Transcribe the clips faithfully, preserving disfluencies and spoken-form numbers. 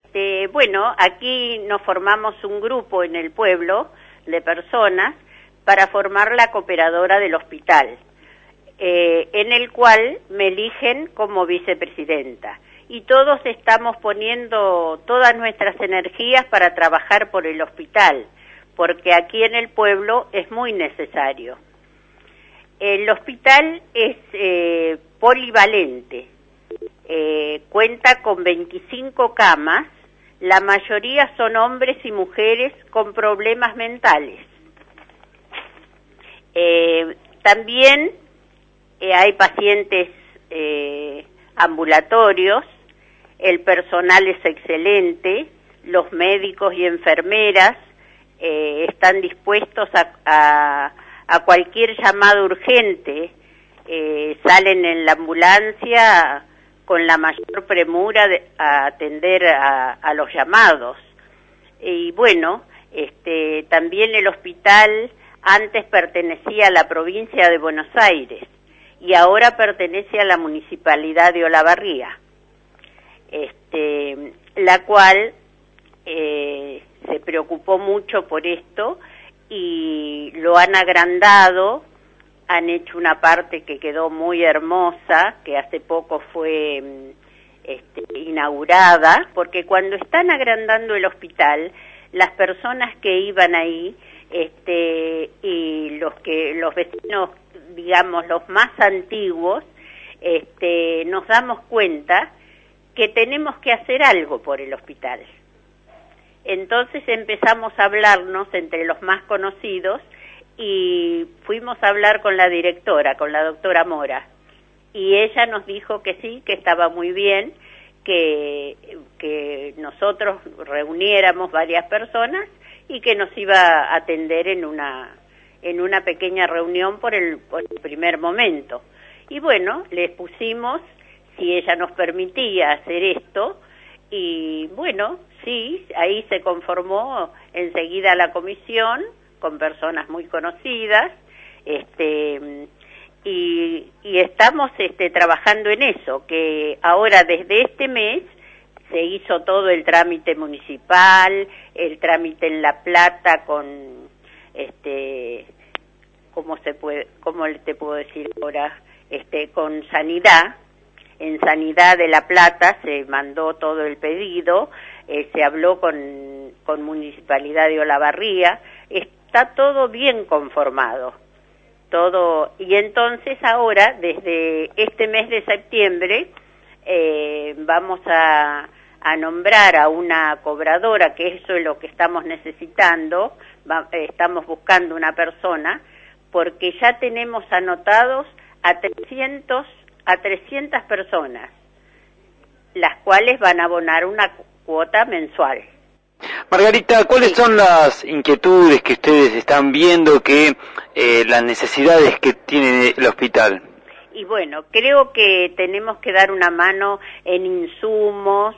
Este, bueno, aquí nos formamos un grupo en el pueblo de personas para formar la cooperadora del hospital, eh, en el cual me eligen como vicepresidenta. Y todos estamos poniendo todas nuestras energías para trabajar por el hospital, porque aquí en el pueblo es muy necesario. El hospital es eh, polivalente, eh, cuenta con veinticinco camas, la mayoría son hombres y mujeres con problemas mentales. Eh, también eh, hay pacientes eh, ambulatorios, el personal es excelente, los médicos y enfermeras eh, están dispuestos a, a, a cualquier llamado urgente, eh, salen en la ambulancia con la mayor premura de, a atender a, a los llamados. Y bueno, este, también el hospital antes pertenecía a la provincia de Buenos Aires y ahora pertenece a la municipalidad de Olavarría, este, la cual eh, se preocupó mucho por esto y lo han agrandado, han hecho una parte que quedó muy hermosa, que hace poco fue este, inaugurada, porque cuando están agrandando el hospital, las personas que iban ahí este, y los que los vecinos, digamos, los más antiguos, este, nos damos cuenta que tenemos que hacer algo por el hospital. Entonces empezamos a hablarnos entre los más conocidos y fuimos a hablar con la directora, con la doctora Mora, y ella nos dijo que sí, que estaba muy bien, que, que nosotros reuniéramos varias personas y que nos iba a atender en una, en una pequeña reunión por el, por el primer momento. Y bueno, les pusimos si ella nos permitía hacer esto, y bueno, sí, ahí se conformó enseguida la comisión con personas muy conocidas, este, y, y estamos este, trabajando en eso, que ahora desde este mes se hizo todo el trámite municipal, el trámite en La Plata con, este, ¿cómo se puede, cómo te puedo decir ahora? Este, con Sanidad. En Sanidad de La Plata se mandó todo el pedido, eh, se habló con, con Municipalidad de Olavarría, está todo bien conformado, todo, y entonces ahora, desde este mes de septiembre, eh, vamos a, a nombrar a una cobradora, que eso es lo que estamos necesitando, va, eh, estamos buscando una persona, porque ya tenemos anotados a trescientos a trescientas personas, las cuales van a abonar una cuota mensual. Margarita, ¿cuáles sí. son las inquietudes que ustedes están viendo, que eh, las necesidades que tiene el hospital? Y bueno, creo que tenemos que dar una mano en insumos,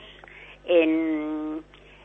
en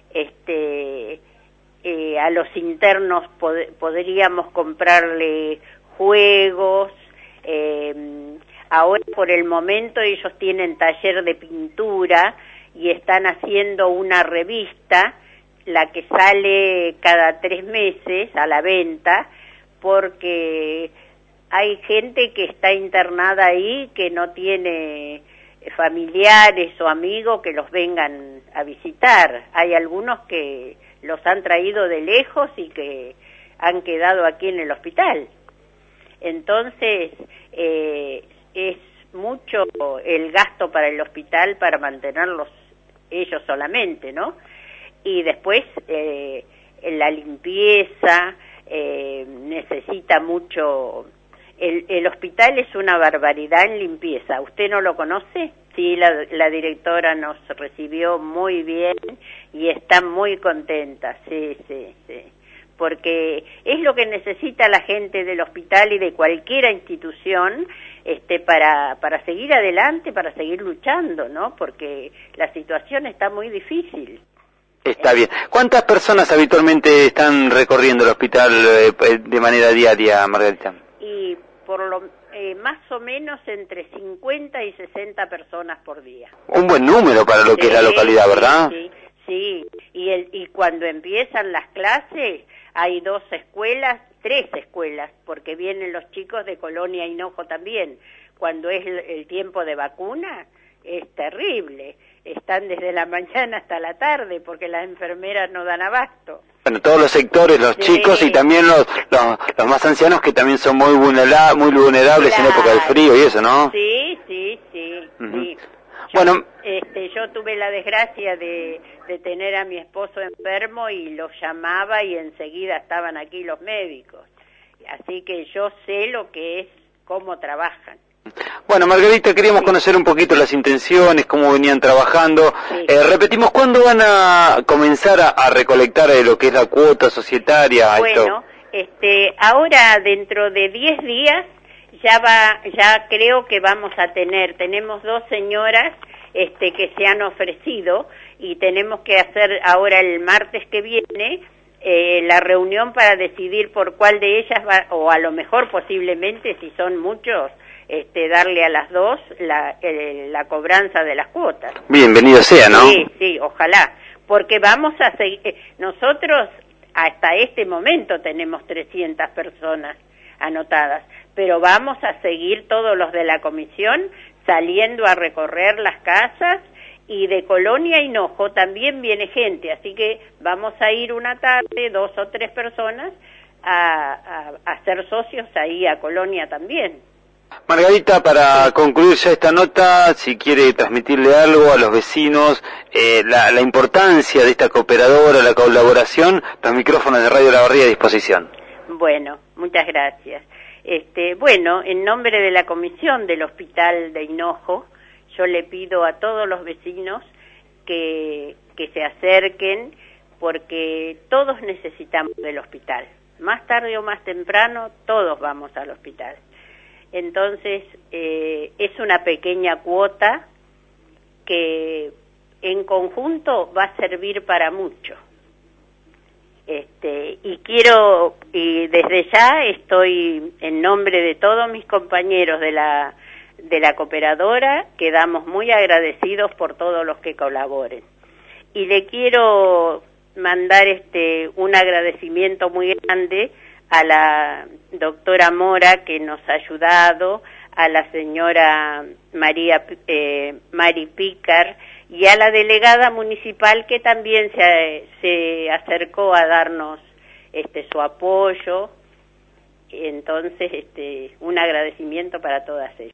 este eh, a los internos pod- podríamos comprarle juegos. eh, Ahora, por el momento, ellos tienen taller de pintura y están haciendo una revista, la que sale cada tres meses a la venta, porque hay gente que está internada ahí que no tiene familiares o amigos que los vengan a visitar. Hay algunos que los han traído de lejos y que han quedado aquí en el hospital. Entonces, eh, es mucho el gasto para el hospital para mantenerlos ellos solamente, ¿no? Y después eh, la limpieza eh, necesita mucho. El, el hospital es una barbaridad en limpieza. ¿Usted no lo conoce? Sí, la, la directora nos recibió muy bien y está muy contenta, sí, sí, sí. Porque es lo que necesita la gente del hospital y de cualquier institución este, para, para seguir adelante, para seguir luchando, ¿no? Porque la situación está muy difícil. Está bien. ¿Cuántas personas habitualmente están recorriendo el hospital eh, de manera diaria, Margarita? Y por lo eh, más o menos entre cincuenta y sesenta personas por día. Un buen número para lo que sí, es la localidad, ¿verdad? Sí, sí, y, el, y cuando empiezan las clases hay dos escuelas, tres escuelas, porque vienen los chicos de Colonia Hinojo también. Cuando es el, el tiempo de vacuna es terrible, están desde la mañana hasta la tarde porque las enfermeras no dan abasto. Bueno, todos los sectores, los sí. chicos y también los, los los más ancianos que también son muy vulnera, muy vulnerables claro. en época del frío y eso, ¿no? Sí, sí, sí, uh-huh. sí. Yo, bueno, este, yo tuve la desgracia de, de tener a mi esposo enfermo y los llamaba y enseguida estaban aquí los médicos. Así que yo sé lo que es, cómo trabajan. Bueno, Margarita, queríamos sí. conocer un poquito las intenciones, cómo venían trabajando. Sí. Eh, repetimos, ¿cuándo van a comenzar a, a recolectar eh, lo que es la cuota societaria? Bueno, esto? este, ahora dentro de diez días ya va, ya creo que vamos a tener, tenemos dos señoras este, que se han ofrecido y tenemos que hacer ahora el martes que viene eh, la reunión para decidir por cuál de ellas va, o a lo mejor posiblemente, si son muchos, este, darle a las dos la, eh, la cobranza de las cuotas. Bienvenido sea, ¿no? Sí, sí, ojalá, porque vamos a seguir, eh, nosotros hasta este momento tenemos trescientas personas anotadas, pero vamos a seguir todos los de la comisión saliendo a recorrer las casas y de Colonia Hinojo también viene gente, así que vamos a ir una tarde, dos o tres personas, a, a, a ser socios ahí a Colonia también. Margarita, para sí. concluir ya esta nota, si quiere transmitirle algo a los vecinos, eh, la, la importancia de esta cooperadora, la colaboración, los micrófonos de Radio La Barría a disposición. Bueno, muchas gracias. Este, bueno, en nombre de la comisión del Hospital de Hinojo, yo le pido a todos los vecinos que, que se acerquen porque todos necesitamos del hospital. Más tarde o más temprano, todos vamos al hospital. Entonces, eh, es una pequeña cuota que en conjunto va a servir para mucho. Este, y quiero, y desde ya estoy en nombre de todos mis compañeros de la, de la cooperadora, quedamos muy agradecidos por todos los que colaboren. Y le quiero mandar este, un agradecimiento muy grande a la doctora Mora que nos ha ayudado, a la señora María eh, Mari Pícar y a la delegada municipal que también se, se acercó a darnos este su apoyo. Entonces, este un agradecimiento para todas ellas.